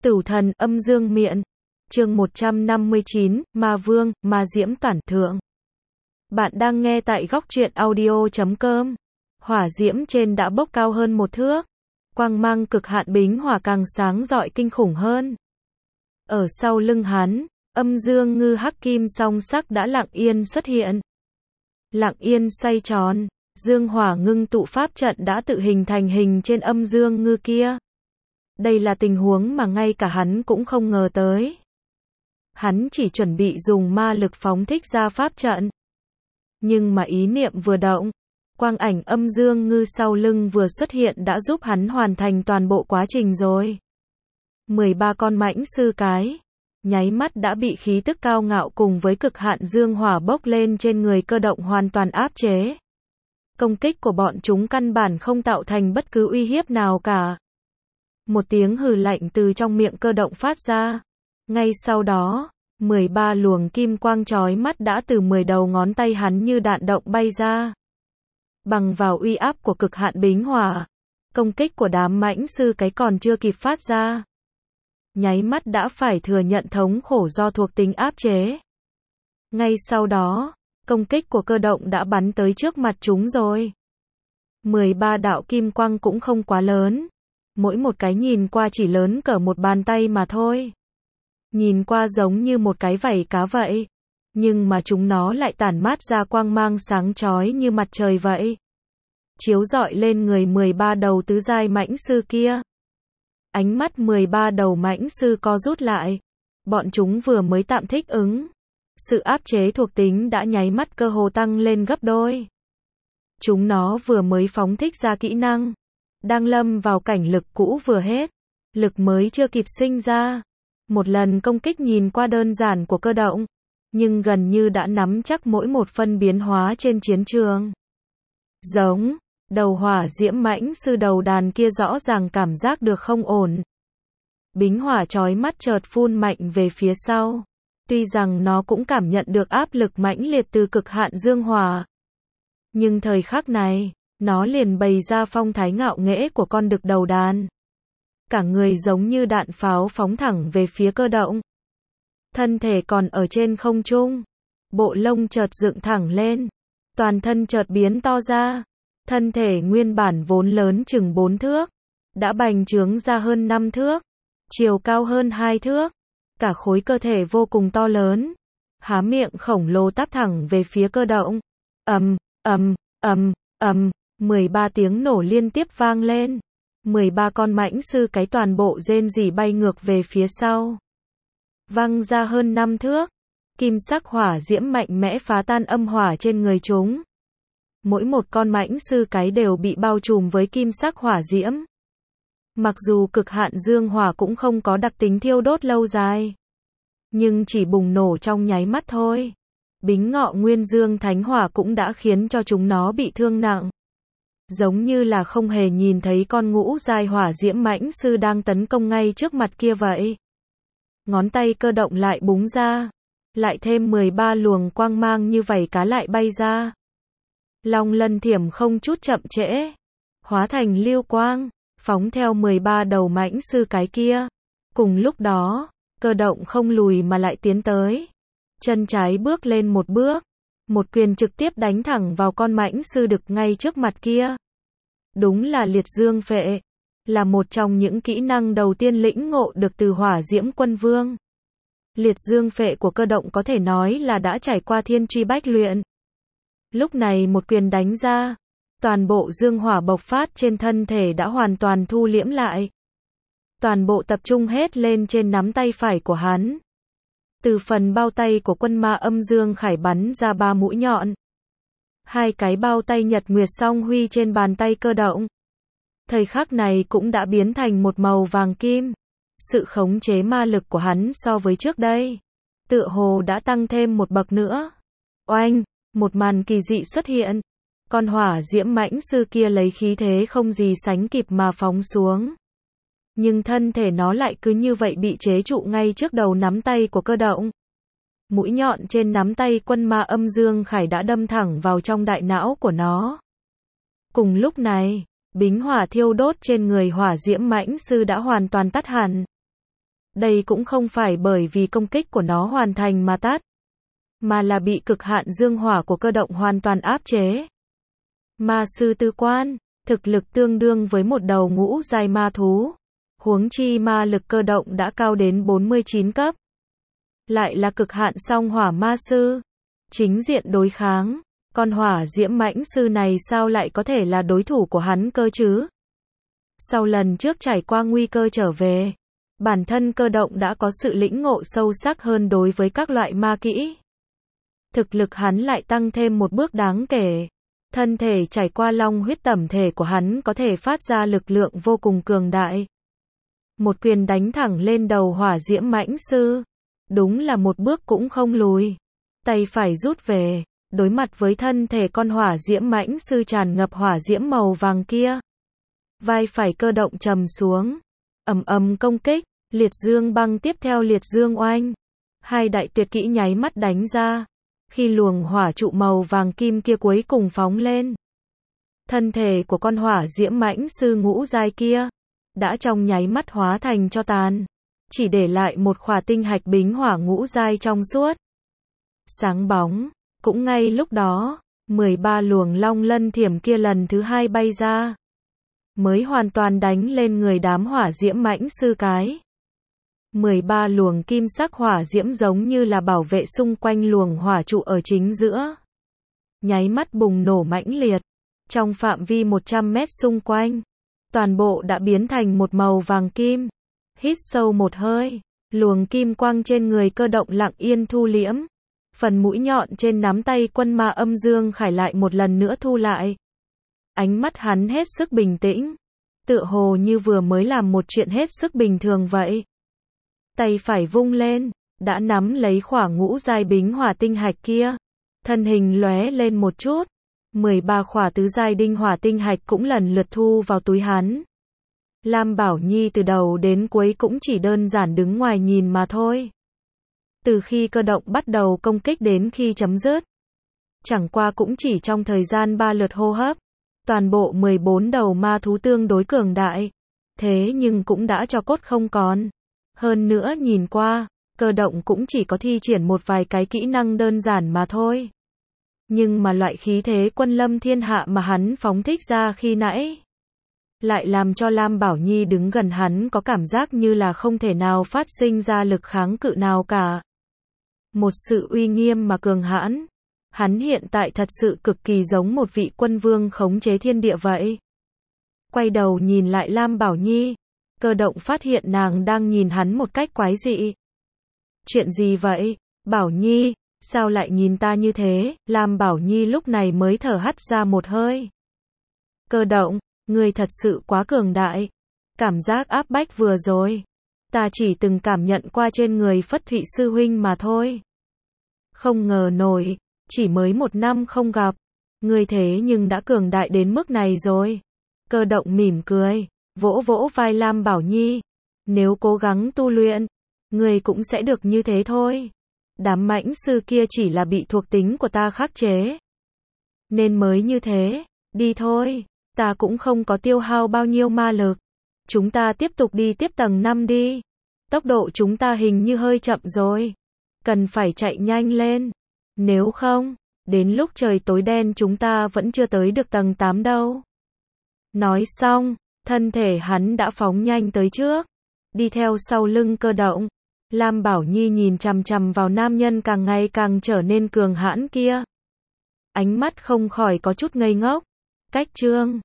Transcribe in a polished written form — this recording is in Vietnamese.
Tửu thần âm dương miện. Chương 159, Ma Vương, Ma Diễm Toản Thượng. Bạn đang nghe tại góc truyện audio.com. Hỏa diễm trên đã bốc cao hơn 1 thước. Quang mang cực hạn bính hỏa càng sáng rọi kinh khủng hơn. Ở sau lưng hắn, âm dương ngư hắc kim song sắc đã lặng yên xuất hiện. Lặng yên xoay tròn, dương hỏa ngưng tụ pháp trận đã tự hình thành hình trên âm dương ngư kia. Đây là tình huống mà ngay cả hắn cũng không ngờ tới. Hắn chỉ chuẩn bị dùng ma lực phóng thích ra pháp trận. Nhưng mà ý niệm vừa động, quang ảnh âm dương ngư sau lưng vừa xuất hiện đã giúp hắn hoàn thành toàn bộ quá trình rồi. 13 con mãnh sư cái, nháy mắt đã bị khí tức cao ngạo cùng với cực hạn dương hỏa bốc lên trên người Cơ Động hoàn toàn áp chế. Công kích của bọn chúng căn bản không tạo thành bất cứ uy hiếp nào cả. Một tiếng hừ lạnh từ trong miệng Cơ Động phát ra. Ngay sau đó, 13 luồng kim quang chói mắt đã từ 10 đầu ngón tay hắn như đạn động bay ra. Bằng vào uy áp của cực hạn bính hỏa, công kích của đám mãnh sư cái còn chưa kịp phát ra, nháy mắt đã phải thừa nhận thống khổ do thuộc tính áp chế. Ngay sau đó, công kích của Cơ Động đã bắn tới trước mặt chúng rồi. 13 đạo kim quang cũng không quá lớn. Mỗi một cái nhìn qua chỉ lớn cỡ một bàn tay mà thôi. Nhìn qua giống như một cái vảy cá vậy. Nhưng mà chúng nó lại tản mát ra quang mang sáng chói như mặt trời vậy. Chiếu rọi lên người 13 đầu tứ giai mãnh sư kia. Ánh mắt 13 đầu mãnh sư co rút lại. Bọn chúng vừa mới tạm thích ứng. Sự áp chế thuộc tính đã nháy mắt cơ hồ tăng lên gấp đôi. Chúng nó vừa mới phóng thích ra kỹ năng. Đang lâm vào cảnh lực cũ vừa hết. Lực mới chưa kịp sinh ra. Một lần công kích nhìn qua đơn giản của Cơ Động. Nhưng gần như đã nắm chắc mỗi một phân biến hóa trên chiến trường. Giống. Đầu hỏa diễm mãnh sư đầu đàn kia rõ ràng cảm giác được không ổn. Bính hỏa chói mắt chợt phun mạnh về phía sau. Tuy rằng nó cũng cảm nhận được áp lực mãnh liệt từ cực hạn dương hỏa. Nhưng thời khắc này, nó liền bày ra phong thái ngạo nghễ của con đực đầu đàn. Cả người giống như đạn pháo phóng thẳng về phía Cơ Động. Thân thể còn ở trên không trung. Bộ lông chợt dựng thẳng lên. Toàn thân chợt biến to ra. Thân thể nguyên bản vốn lớn chừng 4 thước. Đã bành trướng ra hơn 5 thước. Chiều cao hơn 2 thước. Cả khối cơ thể vô cùng to lớn. Há miệng khổng lồ táp thẳng về phía Cơ Động. Ầm, ầm, ầm, ầm. 13 tiếng nổ liên tiếp vang lên. 13 con mãnh sư cái toàn bộ rên rỉ bay ngược về phía sau. Văng ra hơn 5 thước. Kim sắc hỏa diễm mạnh mẽ phá tan âm hỏa trên người chúng. Mỗi một con mãnh sư cái đều bị bao trùm với kim sắc hỏa diễm. Mặc dù cực hạn dương hỏa cũng không có đặc tính thiêu đốt lâu dài. Nhưng chỉ bùng nổ trong nháy mắt thôi. Bính ngọ nguyên dương thánh hỏa cũng đã khiến cho chúng nó bị thương nặng. Giống như là không hề nhìn thấy con ngũ giai hỏa diễm mãnh sư đang tấn công ngay trước mặt kia vậy. Ngón tay Cơ Động lại búng ra. Lại thêm 13 luồng quang mang như vảy cá lại bay ra. Long lân thiểm không chút chậm trễ. Hóa thành lưu quang. Phóng theo 13 đầu mãnh sư cái kia. Cùng lúc đó, Cơ Động không lùi mà lại tiến tới. Chân trái bước lên một bước. Một quyền trực tiếp đánh thẳng vào con mãnh sư đực ngay trước mặt kia. Đúng là liệt dương phệ. Là một trong những kỹ năng đầu tiên lĩnh ngộ được từ hỏa diễm quân vương. Liệt dương phệ của Cơ Động có thể nói là đã trải qua thiên truy bách luyện. Lúc này một quyền đánh ra. Toàn bộ dương hỏa bộc phát trên thân thể đã hoàn toàn thu liễm lại. Toàn bộ tập trung hết lên trên nắm tay phải của hắn. Từ phần bao tay của quân ma âm dương khải bắn ra 3 mũi nhọn. 2 cái bao tay nhật nguyệt song huy trên bàn tay Cơ Động. Thời khắc này cũng đã biến thành một màu vàng kim. Sự khống chế ma lực của hắn so với trước đây. Tựa hồ đã tăng thêm một bậc nữa. Oanh, một màn kỳ dị xuất hiện. Con hỏa diễm mãnh sư kia lấy khí thế không gì sánh kịp mà phóng xuống. Nhưng thân thể nó lại cứ như vậy bị chế trụ ngay trước đầu nắm tay của Cơ Động. Mũi nhọn trên nắm tay quân ma âm dương khải đã đâm thẳng vào trong đại não của nó. Cùng lúc này, bính hỏa thiêu đốt trên người hỏa diễm mãnh sư đã hoàn toàn tắt hẳn. Đây cũng không phải bởi vì công kích của nó hoàn thành mà tắt, mà là bị cực hạn dương hỏa của cơ động hoàn toàn áp chế. Ma sư tứ quan, thực lực tương đương với một đầu ngũ giai ma thú. Huống chi ma lực cơ động đã cao đến 49 cấp. Lại là cực hạn song hỏa ma sư. Chính diện đối kháng, con hỏa diễm mãnh sư này sao lại có thể là đối thủ của hắn cơ chứ? Sau lần trước trải qua nguy cơ trở về, bản thân cơ động đã có sự lĩnh ngộ sâu sắc hơn đối với các loại ma kỹ. Thực lực hắn lại tăng thêm một bước đáng kể. Thân thể trải qua long huyết tẩm thể của hắn có thể phát ra lực lượng vô cùng cường đại. Một quyền đánh thẳng lên đầu hỏa diễm mãnh sư. Đúng là một bước cũng không lùi. Tay phải rút về, đối mặt với thân thể con hỏa diễm mãnh sư tràn ngập hỏa diễm màu vàng kia. Vai phải cơ động trầm xuống. Ầm ầm công kích, liệt dương băng tiếp theo liệt dương oanh. Hai đại tuyệt kỹ nháy mắt đánh ra. Khi luồng hỏa trụ màu vàng kim kia cuối cùng phóng lên, thân thể của con hỏa diễm mãnh sư ngũ giai kia đã trong nháy mắt hóa thành tro tàn, chỉ để lại một khỏa tinh hạch bính hỏa ngũ giai trong suốt, sáng bóng. Cũng ngay lúc đó, 13 luồng long lân thiểm kia lần thứ hai bay ra, mới hoàn toàn đánh lên người đám hỏa diễm mãnh sư cái. 13 luồng kim sắc hỏa diễm giống như là bảo vệ xung quanh luồng hỏa trụ ở chính giữa. Nháy mắt bùng nổ mãnh liệt. Trong phạm vi 100 mét xung quanh, toàn bộ đã biến thành một màu vàng kim. Hít sâu một hơi, luồng kim quang trên người cơ động lặng yên thu liễm. Phần mũi nhọn trên nắm tay quân ma âm dương khải lại một lần nữa thu lại. Ánh mắt hắn hết sức bình tĩnh, tựa hồ như vừa mới làm một chuyện hết sức bình thường vậy. Tay phải vung lên, đã nắm lấy khỏa ngũ giai bính hỏa tinh hạch kia. Thân hình lóe lên một chút, 13 khỏa tứ giai đinh hỏa tinh hạch cũng lần lượt thu vào túi hắn. Lam Bảo Nhi từ đầu đến cuối cũng chỉ đơn giản đứng ngoài nhìn mà thôi. Từ khi cơ động bắt đầu công kích đến khi chấm dứt, chẳng qua cũng chỉ trong thời gian 3 lượt hô hấp, toàn bộ 14 đầu ma thú tương đối cường đại, thế nhưng cũng đã cho cốt không còn. Hơn nữa nhìn qua, cơ động cũng chỉ có thi triển một vài cái kỹ năng đơn giản mà thôi. Nhưng mà loại khí thế quân lâm thiên hạ mà hắn phóng thích ra khi nãy, lại làm cho Lam Bảo Nhi đứng gần hắn có cảm giác như là không thể nào phát sinh ra lực kháng cự nào cả. Một sự uy nghiêm mà cường hãn. Hắn hiện tại thật sự cực kỳ giống một vị quân vương khống chế thiên địa vậy. Quay đầu nhìn lại Lam Bảo Nhi, cơ động phát hiện nàng đang nhìn hắn một cách quái dị. Chuyện gì vậy, Bảo Nhi, sao lại nhìn ta như thế? Lam Bảo Nhi lúc này mới thở hắt ra một hơi. Cơ động, ngươi thật sự quá cường đại. Cảm giác áp bách vừa rồi, ta chỉ từng cảm nhận qua trên người Phất Thụy sư huynh mà thôi. Không ngờ nổi, chỉ mới 1 năm không gặp, ngươi thế nhưng đã cường đại đến mức này rồi. Cơ động mỉm cười, vỗ vỗ vai Lam Bảo Nhi. Nếu cố gắng tu luyện, ngươi cũng sẽ được như thế thôi. Đám mãnh sư kia chỉ là bị thuộc tính của ta khắc chế, nên mới như thế. Đi thôi, ta cũng không có tiêu hao bao nhiêu ma lực. Chúng ta tiếp tục đi tiếp tầng 5 đi. Tốc độ chúng ta hình như hơi chậm rồi. Cần phải chạy nhanh lên. Nếu không, đến lúc trời tối đen chúng ta vẫn chưa tới được tầng 8 đâu. Nói xong, thân thể hắn đã phóng nhanh tới trước, đi theo sau lưng cơ động. Lam Bảo Nhi nhìn chằm chằm vào nam nhân càng ngày càng trở nên cường hãn kia. Ánh mắt không khỏi có chút ngây ngốc. Cách chương